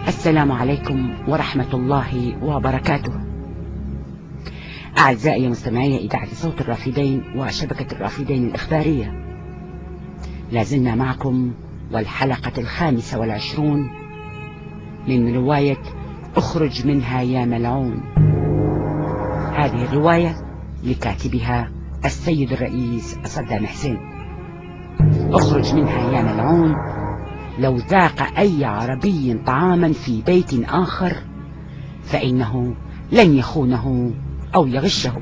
السلام عليكم ورحمة الله وبركاته. أعزائي مستمعي إذاعة صوت الرافدين وشبكة الرافدين الإخبارية، لازلنا معكم والحلقة 25 من رواية اخرج منها يا ملعون. هذه الرواية لكاتبها السيد الرئيس صدام حسين. اخرج منها يا ملعون: لو ذاق أي عربي طعاما في بيت آخر فإنه لن يخونه أو يغشه.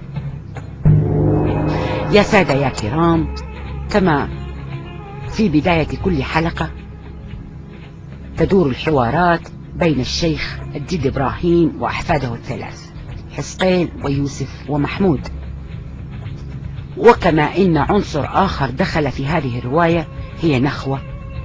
يا سادة يا كرام، كما في بداية كل حلقة تدور الحوارات بين الشيخ الجد إبراهيم وأحفاده الثلاث حسقيل ويوسف ومحمود. وكما إن عنصر آخر دخل في هذه الرواية هي نخوة،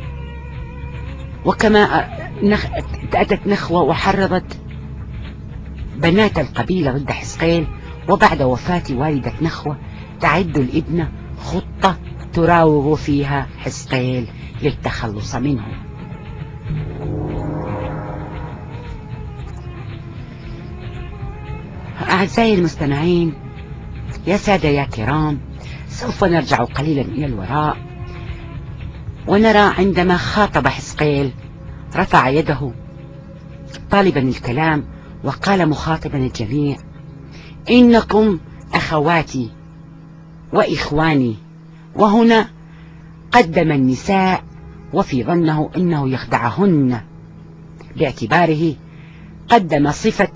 وكما أتت نخوة وحرضت بنات القبيلة ضد حسقيل، وبعد وفاة والدة نخوة تعد الابنة خطة تراوغ فيها حسقيل للتخلص منه. أعزائي المستمعين، يا سادة يا كرام، سوف نرجع قليلا إلى الوراء ونرى عندما خاطب حسقيل رفع يده طالبا الكلام وقال مخاطبا الجميع: إنكم أخواتي وإخواني. وهنا قدم النساء وفي ظنه إنه يخدعهن، باعتباره قدم صفة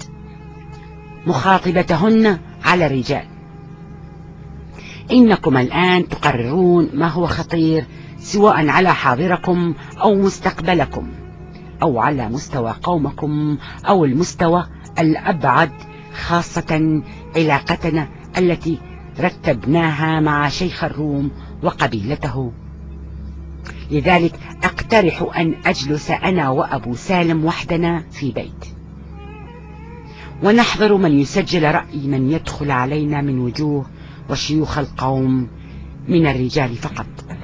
مخاطبتهن على الرجال. إنكم الآن تقررون ما هو خطير، سواء على حاضركم أو مستقبلكم، أو على مستوى قومكم أو المستوى الأبعد، خاصة علاقتنا التي رتبناها مع شيخ الروم وقبيلته. لذلك أقترح أن أجلس أنا وأبو سالم وحدنا في بيت، ونحضر من يسجل رأي من يدخل علينا من وجوه وشيوخ القوم من الرجال فقط.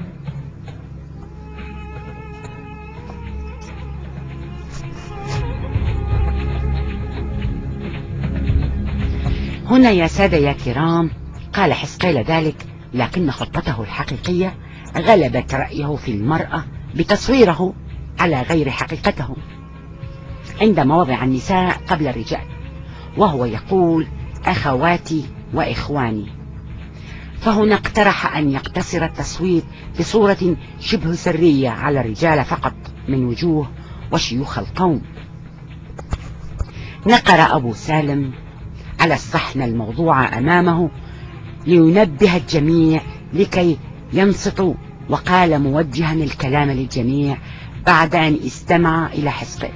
هنا يا سادة يا كرام قال حسقيل ذلك، لكن خطته الحقيقية غلبت رأيه في المرأة بتصويره على غير حقيقته عندما وضع النساء قبل الرجال، وهو يقول أخواتي وإخواني. فهنا اقترح أن يقتصر التصوير بصورة شبه سرية على الرجال فقط من وجوه وشيوخ القوم. نقر أبو سالم على الصحن الموضوع أمامه لينبه الجميع لكي ينصتوا، وقال موجها الكلام للجميع بعد أن استمع إلى حسقيل: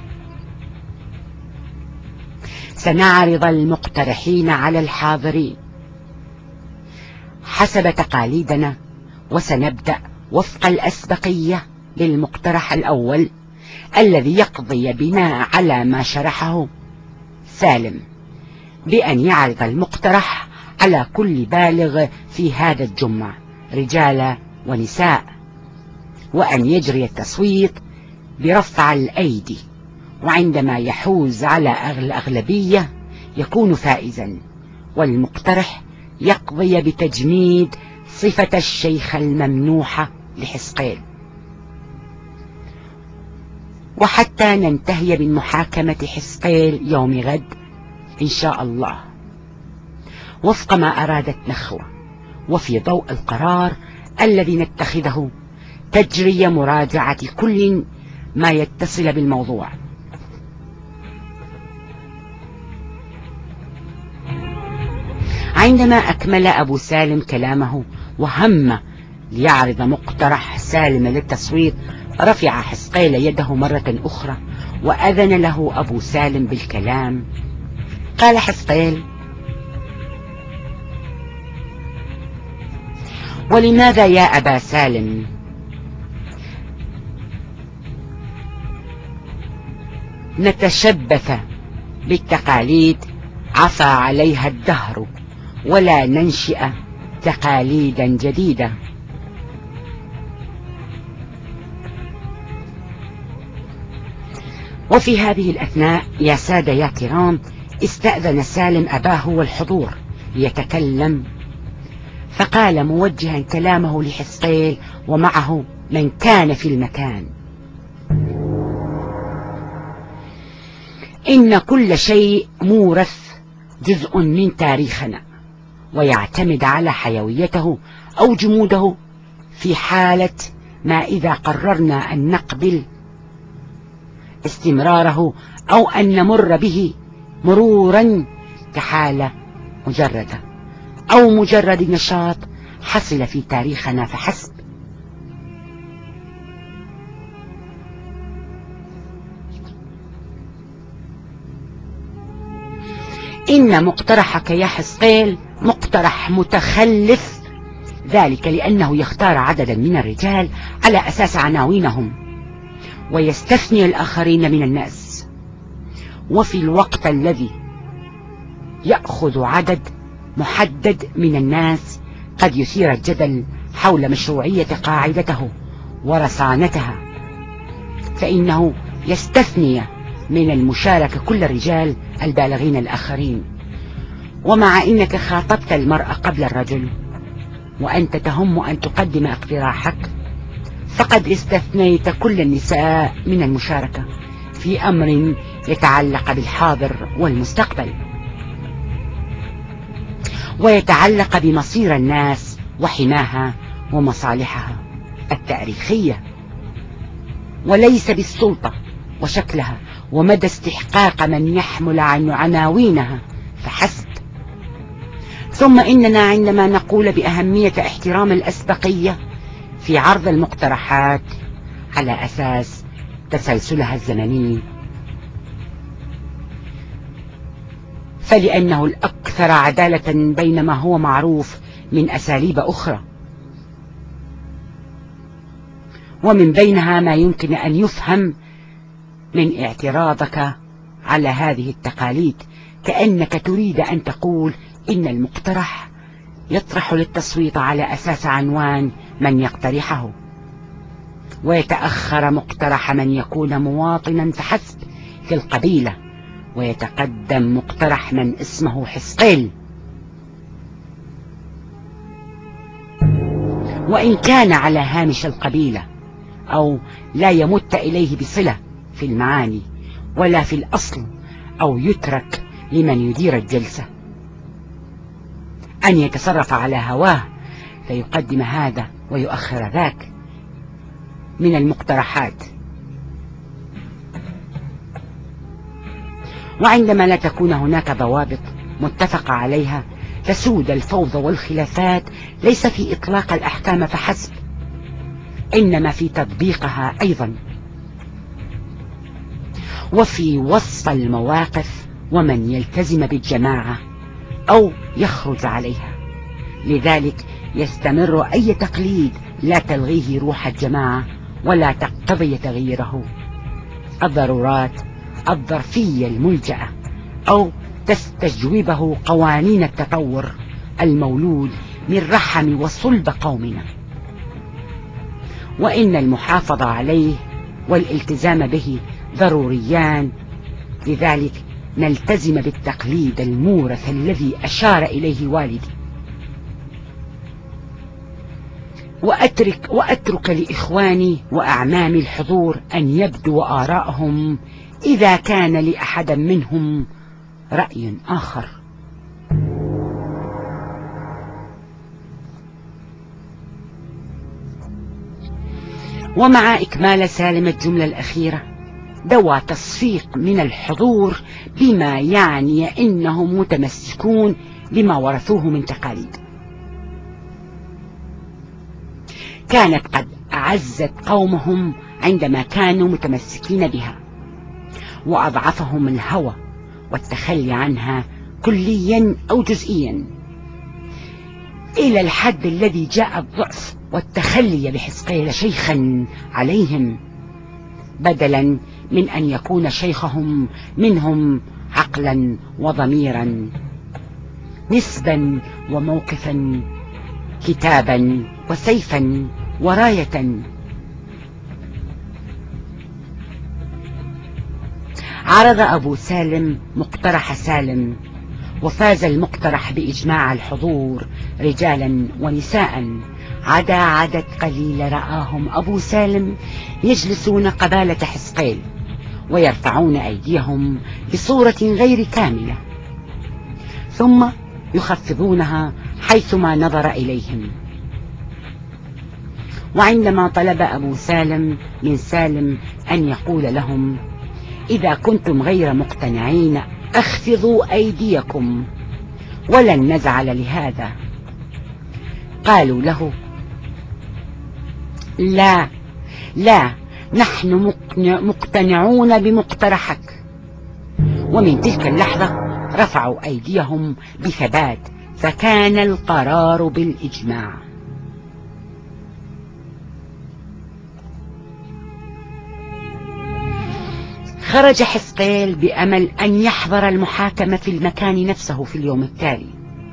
سنعرض المقترحين على الحاضرين حسب تقاليدنا، وسنبدأ وفق الأسبقية للمقترح الأول الذي يقضي بناء على ما شرحه سالم، بأن يعرض المقترح على كل بالغ في هذا الجمع، رجال ونساء، وأن يجري التصويت برفع الأيدي، وعندما يحوز على الأغلبية يكون فائزا، والمقترح يقضي بتجميد صفة الشيخ الممنوحة لحسقيل، وحتى ننتهي من محاكمة حسقيل يوم غد إن شاء الله وفق ما أرادت نخوة. وفي ضوء القرار الذي نتخذه تجري مراجعة كل ما يتصل بالموضوع. عندما أكمل أبو سالم كلامه وهم ليعرض مقترح سالم للتصويت، رفع حسقيل يده مرة أخرى وأذن له أبو سالم بالكلام. قال حسقيل: ولماذا يا أبا سالم نتشبث بالتقاليد عفى عليها الدهر ولا ننشئ تقاليدا جديدة؟ وفي هذه الأثناء يا سادة يا كرام استأذن سالم أباه والحضور ليتكلم، فقال موجها كلامه لحزقيل ومعه من كان في المكان: إن كل شيء مورث جزء من تاريخنا، ويعتمد على حيويته أو جموده في حالة ما إذا قررنا أن نقبل استمراره أو أن نمر به مرورا كحالة مجردة أو مجرد نشاط حصل في تاريخنا فحسب. إن مقترحك يا حزقيل مقترح متخلف، ذلك لأنه يختار عددا من الرجال على أساس عناوينهم ويستثني الآخرين من الناس، وفي الوقت الذي يأخذ عدد محدد من الناس قد يثير الجدل حول مشروعية قاعدته ورصانتها، فإنه يستثني من المشاركة كل الرجال البالغين الآخرين. ومع أنك خاطبت المرأة قبل الرجل وأنت تهم أن تقدم اقتراحك، فقد استثنيت كل النساء من المشاركة في أمر يتعلق بالحاضر والمستقبل، ويتعلق بمصير الناس وحماها ومصالحها التاريخية، وليس بالسلطة وشكلها ومدى استحقاق من يحمل عن عناوينها فحسب. ثم إننا عندما نقول بأهمية احترام الأسبقية في عرض المقترحات على أساس تسلسلها الزمني، فلأنه الأكثر عدالة بينما هو معروف من أساليب أخرى، ومن بينها ما يمكن أن يفهم من اعتراضك على هذه التقاليد كأنك تريد أن تقول إن المقترح يطرح للتصويت على أساس عنوان من يقترحه، ويتأخر مقترح من يكون مواطنا فحسب في القبيلة، ويتقدم مقترح من اسمه حزقيل وإن كان على هامش القبيلة أو لا يمت إليه بصلة في المعاني ولا في الأصل، أو يترك لمن يدير الجلسة أن يتصرف على هواه فيقدم هذا ويؤخر ذاك من المقترحات. وعندما لا تكون هناك ضوابط متفق عليها تسود الفوضى والخلافات، ليس في إطلاق الأحكام فحسب، إنما في تطبيقها أيضا، وفي وصف المواقف ومن يلتزم بالجماعة أو يخرج عليها. لذلك يستمر أي تقليد لا تلغيه روح الجماعة ولا تقتضي تغييره الضرورات الظرفية الملجأة أو تستجوبه قوانين التطور المولود من رحم وصلب قومنا، وإن المحافظة عليه والالتزام به ضروريان. لذلك نلتزم بالتقليد المورث الذي أشار إليه والدي، وأترك لإخواني وأعمامي الحضور أن يبدو آراءهم إذا كان لأحد منهم رأي آخر. ومع إكمال سالم الجملة الأخيرة دوى تصفيق من الحضور بما يعني إنهم متمسكون بما ورثوه من تقاليد كانت قد أعزت قومهم عندما كانوا متمسكين بها، وأضعفهم الهوى والتخلي عنها كليا أو جزئيا، إلى الحد الذي جاء الضعف والتخلي بحزقيل شيخا عليهم، بدلا من أن يكون شيخهم منهم عقلا وضميرا، نسبا وموقفا، كتابا وسيفا وراية. عرض أبو سالم مقترح سالم، وفاز المقترح بإجماع الحضور رجالا ونساء، عدا عدد قليل رآهم أبو سالم يجلسون قبالة حزقيل ويرفعون أيديهم بصورة غير كاملة، ثم يخفضونها حيثما نظر إليهم. وعندما طلب أبو سالم من سالم أن يقول لهم: إذا كنتم غير مقتنعين اخفضوا أيديكم ولن نزعل لهذا، قالوا له: لا لا، نحن مقتنعون بمقترحك. ومن تلك اللحظة رفعوا أيديهم بثبات، فكان القرار بالإجماع. خرج حزقيل بأمل أن يحضر المحاكمة في المكان نفسه في اليوم التالي،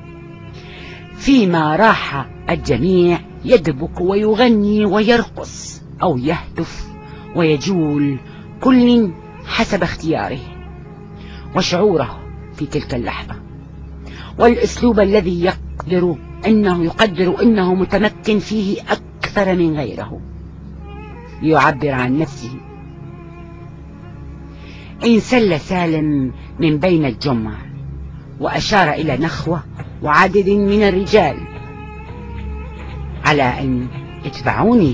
فيما راح الجميع يدبك ويغني ويرقص أو يهتف ويجول، كل حسب اختياره وشعوره في تلك اللحظة، والأسلوب الذي يقدر أنه متمكن فيه أكثر من غيره ليعبر عن نفسه. انسل سالم من بين الجمع وأشار إلى نخوة وعدد من الرجال على أن اتبعوني.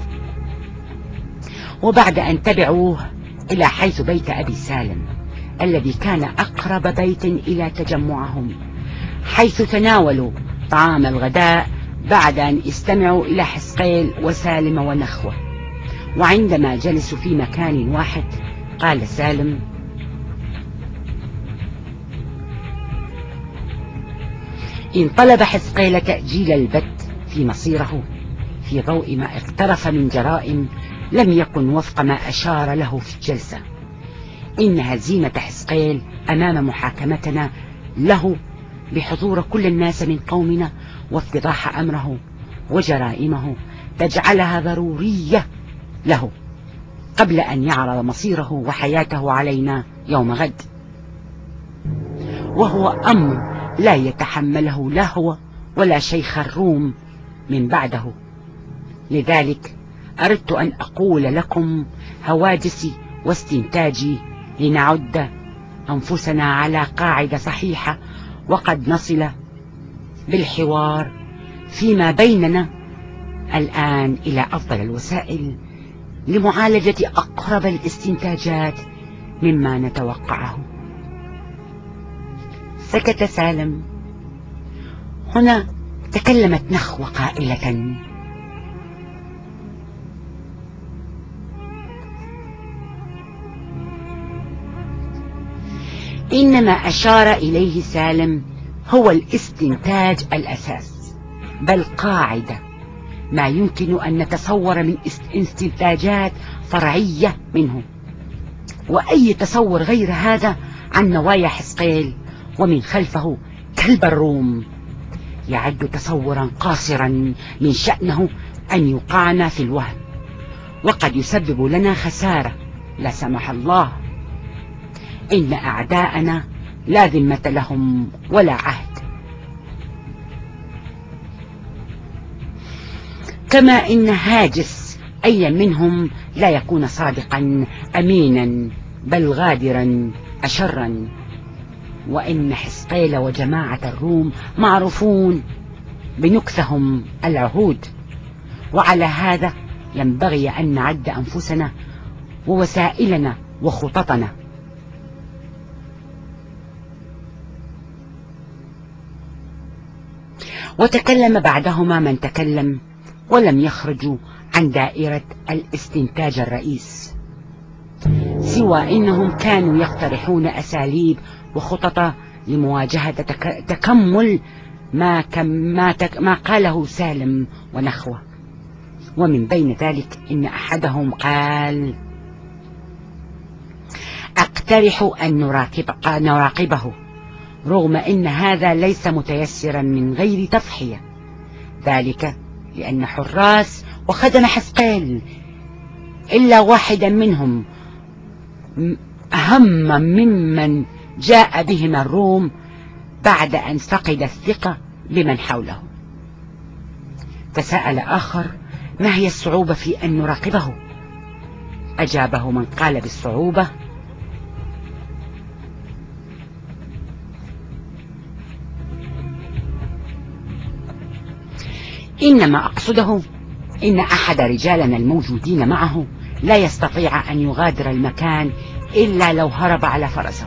وبعد أن تبعوه إلى حيث بيت أبي سالم الذي كان أقرب بيت إلى تجمعهم، حيث تناولوا طعام الغداء بعد أن استمعوا إلى حزقيل وسالم ونخوة. وعندما جلسوا في مكان واحد قال سالم: إن طلب حزقيل تأجيل البت في مصيره في ضوء ما اقترف من جرائم لم يكن وفق ما أشار له في الجلسة، إن هزيمة حزقيل أمام محاكمتنا له بحضور كل الناس من قومنا وافتضاح أمره وجرائمه تجعلها ضرورية له قبل أن يعرض مصيره وحياته علينا يوم غد، وهو أمر لا يتحمله لا هو ولا شيخ الروم من بعده. لذلك أردت أن أقول لكم هواجسي واستنتاجي لنعد أنفسنا على قاعدة صحيحة، وقد نصل بالحوار فيما بيننا الآن إلى أفضل الوسائل لمعالجة أقرب الاستنتاجات مما نتوقعه. سكت سالم. هنا تكلمت نخوة قائلة: إنما أشار إليه سالم هو الاستنتاج الأساس، بل قاعدة ما يمكن أن نتصور من استنتاجات فرعية منه، وأي تصور غير هذا عن نوايا حزقيل ومن خلفه كلب الروم يعد تصورا قاصرا من شأنه أن يوقعنا في الوهم، وقد يسبب لنا خسارة لا سمح الله. إن أعداءنا لا ذمة لهم ولا عهد، كما إن هاجس أي منهم لا يكون صادقا أمينا بل غادرا أشرا. وإن حزقيل وجماعة الروم معروفون بنكثهم العهود، وعلى هذا ينبغي أن نعد أنفسنا ووسائلنا وخططنا. وتكلم بعدهما من تكلم ولم يخرجوا عن دائرة الاستنتاج الرئيس، سوى إنهم كانوا يقترحون أساليب وخطط لمواجهة تكمل ما قاله سالم ونخوة. ومن بين ذلك إن أحدهم قال: أقترح أن نراقبه، رغم إن هذا ليس متيسرا من غير تضحية، ذلك لأن حراس وخدم حزقيل إلا واحدا منهم أهم ممن جاء بهم الروم بعد أن فقد الثقة بمن حوله. تساءل آخر: ما هي الصعوبة في أن نراقبه؟ أجابه من قال بالصعوبة: إنما أقصده إن أحد رجالنا الموجودين معه لا يستطيع أن يغادر المكان إلا لو هرب على فرسه،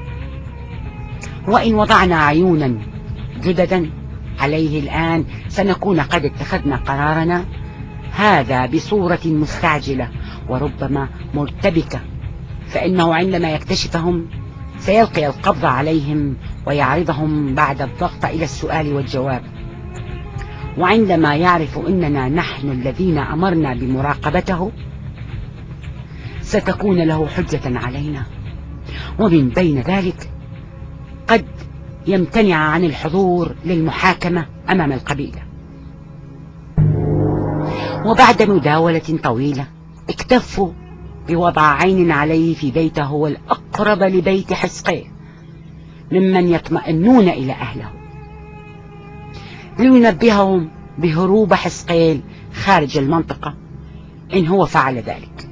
وإن وضعنا عيونا جددا عليه الآن سنكون قد اتخذنا قرارنا، هذا بصورة مستعجلة وربما مرتبكة، فإنه عندما يكتشفهم سيلقي القبض عليهم ويعرضهم بعد الضغط إلى السؤال والجواب، وعندما يعرف أننا نحن الذين أمرنا بمراقبته ستكون له حجة علينا، ومن بين ذلك قد يمتنع عن الحضور للمحاكمة أمام القبيلة. وبعد مداولة طويلة اكتفوا بوضع عين عليه في بيته هو الأقرب لبيت حزقيل ممن يطمئنون إلى أهله، لينبههم بهروب حزقيل خارج المنطقة إن هو فعل ذلك.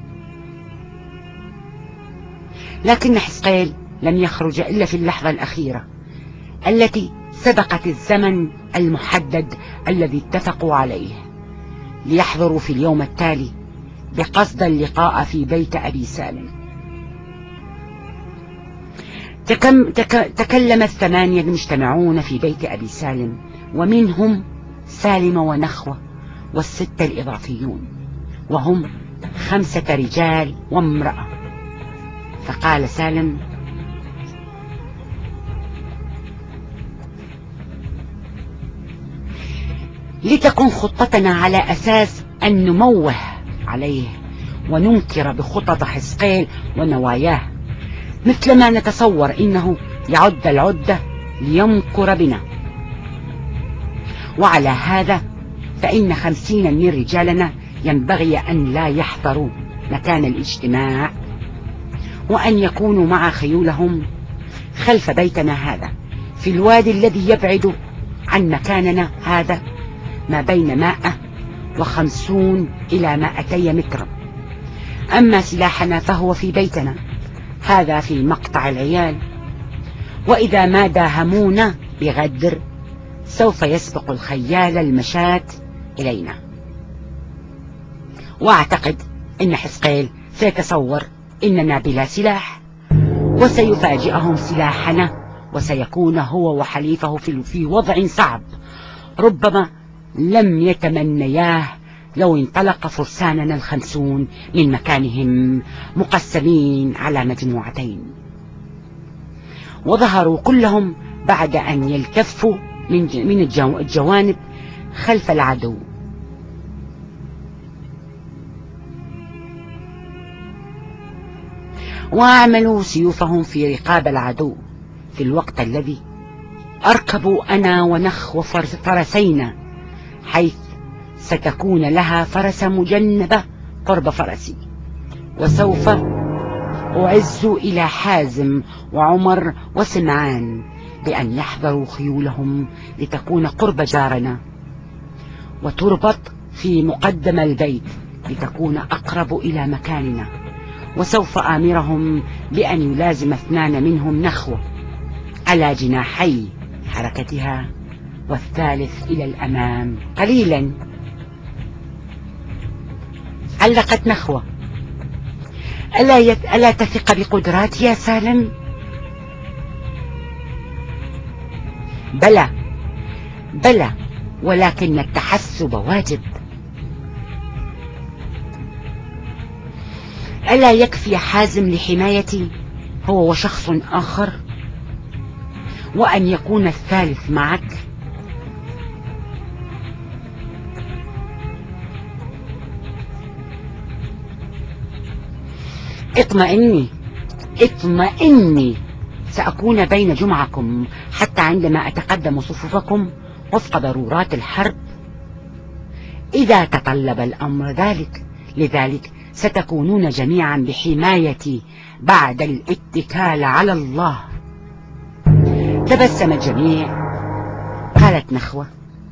لكن حزقيل لم يخرج إلا في اللحظة الأخيرة التي سبقت الزمن المحدد الذي اتفقوا عليه، ليحضروا في اليوم التالي بقصد اللقاء في بيت أبي سالم. تكلم الثمانية المجتمعون في بيت أبي سالم، ومنهم سالم ونخوة والستة الإضافيون، وهم 5 رجال وامرأة. فقال سالم: لتكن خطتنا على أساس أن نموه عليه وننكر بخطط حزقيل ونواياه، مثلما نتصور إنه يعد العدة ليمكر بنا. وعلى هذا فإن 50 من رجالنا ينبغي أن لا يحضروا مكان الاجتماع، وأن يكونوا مع خيولهم خلف بيتنا هذا في الوادي الذي يبعد عن مكاننا هذا ما بين 150 إلى 200 مترا. أما سلاحنا فهو في بيتنا هذا في مقطع العيال، وإذا ما داهمونا بغدر سوف يسبق الخيال المشاة إلينا. وأعتقد أن حزقيل سيتصور إننا بلا سلاح وسيفاجئهم سلاحنا، وسيكون هو وحليفه في وضع صعب ربما لم يتمنياه لو انطلق فرساننا 50 من مكانهم مقسمين على مجموعتين، وظهروا كلهم بعد أن يلتفوا من الجوانب خلف العدو. وعملوا سيوفهم في رقاب العدو في الوقت الذي أركبوا أنا ونخو فرسينا، حيث ستكون لها فرس مجنبة قرب فرسي، وسوف أعز إلى حازم وعمر وسمعان بأن يحضروا خيولهم لتكون قرب جارنا، وتربط في مقدم البيت لتكون أقرب إلى مكاننا، وسوف آمرهم بأن يلازم 2 منهم نخوة على جناحي حركتها، والثالث إلى الأمام قليلا. علقت نخوة: ألا تثق بقدراتي يا سالم؟ بلى بلى، ولكن التحسب واجب. ألا يكفي حازم لحمايتي هو وشخص آخر، وأن يكون الثالث معك؟ اطمئني، سأكون بين جمعكم حتى عندما أتقدم صفوفكم وفق ضرورات الحرب إذا تطلب الأمر ذلك. لذلك ستكونون جميعا بحماية بعد الاتكال على الله. تبسم الجميع. قالت نخوة: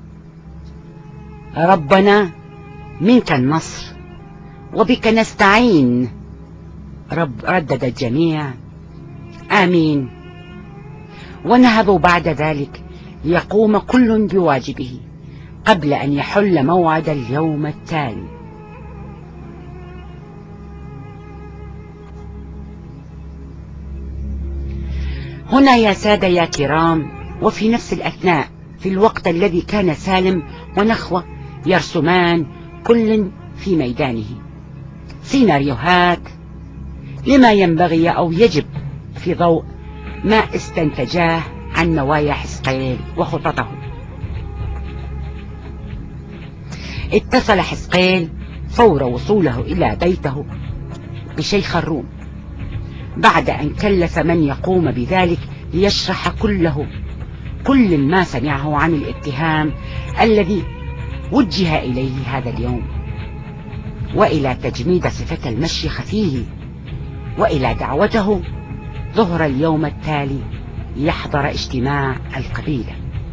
ربنا منك النصر وبك نستعين. ردد الجميع: آمين. ونهضوا بعد ذلك ليقوم كل بواجبه قبل أن يحل موعد اليوم التالي. هنا يا سادة يا كرام، وفي نفس الأثناء، في الوقت الذي كان سالم ونخوة يرسمان كل في ميدانه سيناريوهات لما ينبغي أو يجب في ضوء ما استنتجاه عن نوايا حزقيل وخططه، اتصل حزقيل فور وصوله إلى بيته بشيخ الروم بعد أن كلف من يقوم بذلك ليشرح كل ما سمعه عن الاتهام الذي وجه إليه هذا اليوم، وإلى تجميد صفة المشيخ فيه، وإلى دعوته ظهر اليوم التالي ليحضر اجتماع القبيلة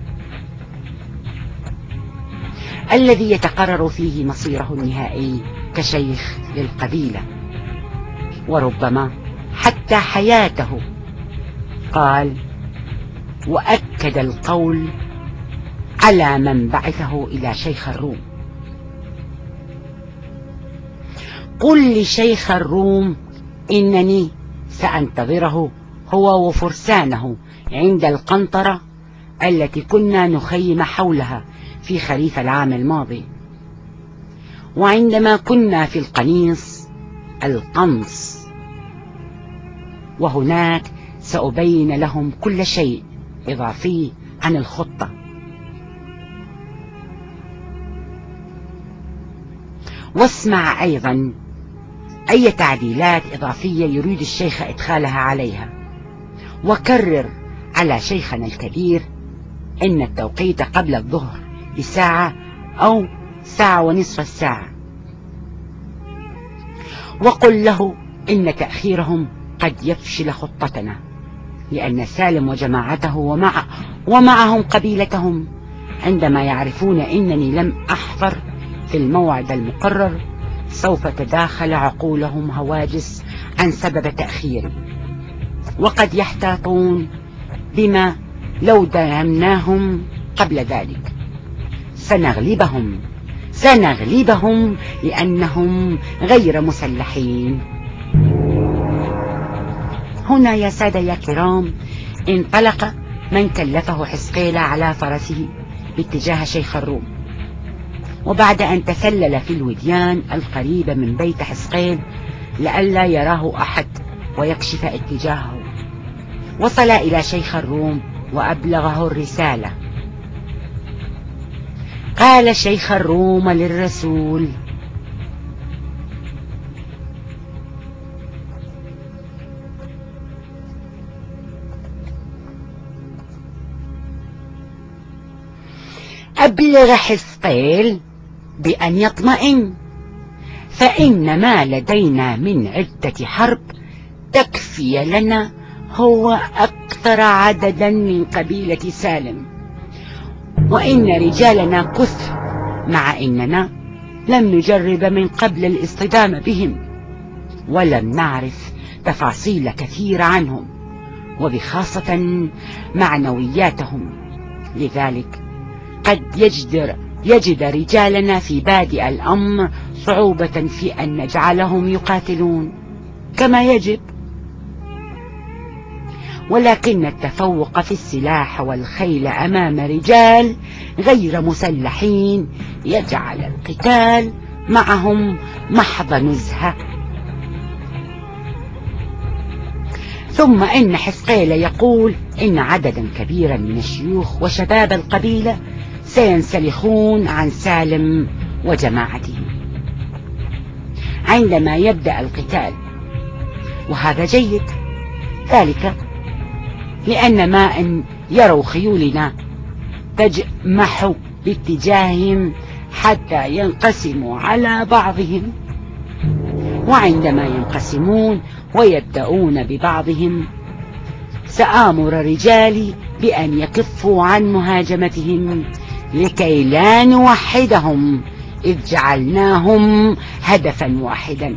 الذي يتقرر فيه مصيره النهائي كشيخ للقبيلة وربما حتى حياته. قال وأكد القول على من بعثه إلى شيخ الروم: قل لشيخ الروم إنني سأنتظره هو وفرسانه عند القنطرة التي كنا نخيم حولها في خريف العام الماضي، وعندما كنا في القنص، وهناك سأبين لهم كل شيء إضافي عن الخطة. واسمع أيضا أي تعديلات إضافية يريد الشيخ إدخالها عليها، وكرر على شيخنا الكبير إن التوقيت قبل الظهر بساعة أو ساعة ونصف الساعة، وقل له إن تأخيرهم قد يفشل خطتنا، لأن سالم وجماعته ومعهم قبيلتهم عندما يعرفون إنني لم أحضر في الموعد المقرر سوف تداخل عقولهم هواجس عن سبب تأخيري، وقد يحتاطون بما لو داهمناهم قبل ذلك سنغلبهم لأنهم غير مسلحين. هنا يا سادة يا كرام انطلق من كلفه حزقيل على فرسه باتجاه شيخ الروم، وبعد أن تسلل في الوديان القريبة من بيت حزقيل لئلا يراه أحد ويكشف اتجاهه، وصل إلى شيخ الروم وأبلغه الرسالة. قال شيخ الروم للرسول: أبلغ حزقيل بأن يطمئن، فإن ما لدينا من عدة حرب تكفي لنا هو أكثر عددا من قبيلة سالم، وإن رجالنا كثر، مع إننا لم نجرب من قبل الاصطدام بهم ولم نعرف تفاصيل كثيرة عنهم وبخاصة معنوياتهم، لذلك قد يجد رجالنا في بادئ الأمر صعوبة في أن نجعلهم يقاتلون كما يجب، ولكن التفوق في السلاح والخيل أمام رجال غير مسلحين يجعل القتال معهم محض نزهة. ثم إن حزقيل يقول إن عددا كبيرا من الشيوخ وشباب القبيلة سينسلخون عن سالم وجماعته عندما يبدأ القتال، وهذا جيد، ذلك لأن ما إن يروا خيولنا تجمح باتجاههم حتى ينقسموا على بعضهم، وعندما ينقسمون ويبدأون ببعضهم: سآمر رجالي بأن يكفوا عن مهاجمتهم لكي لا نوحدهم، إذ جعلناهم هدفا واحدا.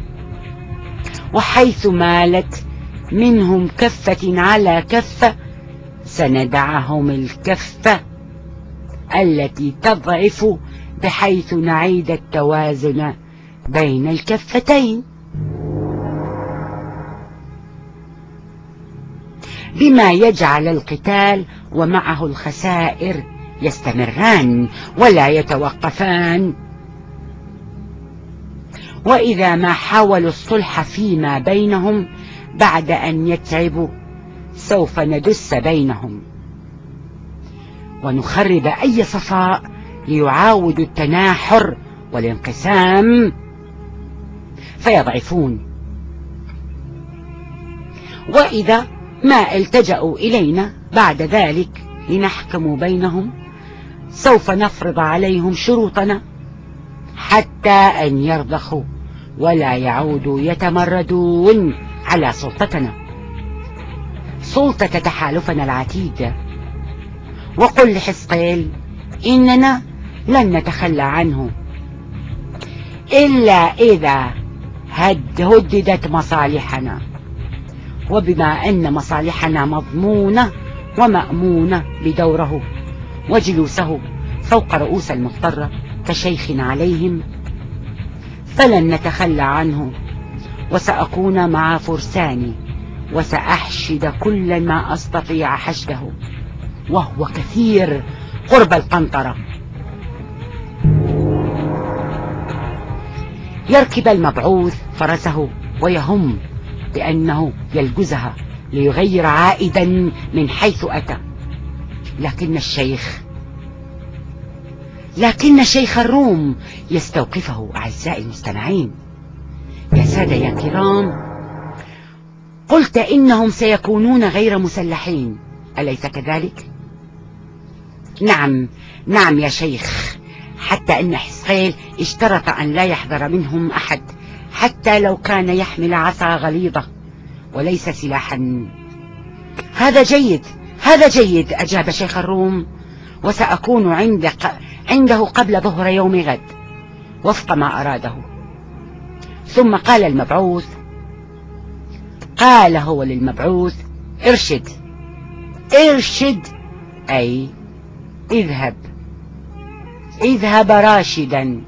وحيث مالت منهم كفة على كفة سندعهم الكفة التي تضعف، بحيث نعيد التوازن بين الكفتين، بما يجعل القتال ومعه الخسائر يستمران ولا يتوقفان. وإذا ما حاولوا الصلح فيما بينهم بعد أن يتعبوا سوف ندس بينهم ونخرب أي صفاء ليعاودوا التناحر والانقسام فيضعفون. وإذا ما التجأوا إلينا بعد ذلك لنحكم بينهم سوف نفرض عليهم شروطنا حتى أن يرضخوا ولا يعودوا يتمردون على سلطتنا، سلطة تحالفنا العتيد. وقل لحزقيل: إننا لن نتخلى عنه إلا إذا هددت مصالحنا، وبما أن مصالحنا مضمونة ومأمونة بدوره وجلوسه فوق رؤوس المضطرة كشيخ عليهم فلن نتخلى عنه. وسأكون مع فرساني وسأحشد كل ما أستطيع حشده، وهو كثير قرب القنطرة. يركب المبعوث فرسه ويهم بأنه يلجزها ليغير عائدا من حيث أتى، لكن شيخ الروم يستوقفه. أعزائي المستمعين، يا سادة يا كرام، قلت إنهم سيكونون غير مسلحين، أليس كذلك؟ نعم يا شيخ، حتى أن حزقيل اشترط أن لا يحضر منهم أحد حتى لو كان يحمل عصا غليظة وليس سلاحا. هذا جيد أجاب شيخ الروم، وسأكون عنده قبل ظهر يوم غد وفق ما أراده. ثم قال هو للمبعوث: ارشد أي اذهب راشدا.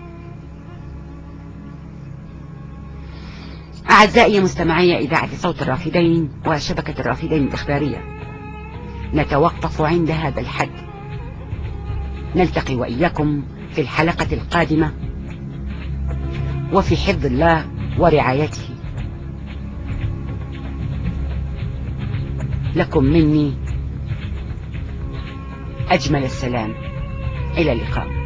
أعزائي مستمعي إذاعة صوت الرافدين وشبكة الرافدين الإخبارية، نتوقف عند هذا الحد، نلتقي وإياكم في الحلقة القادمة وفي حفظ الله ورعايته. لكم مني أجمل السلام، إلى اللقاء.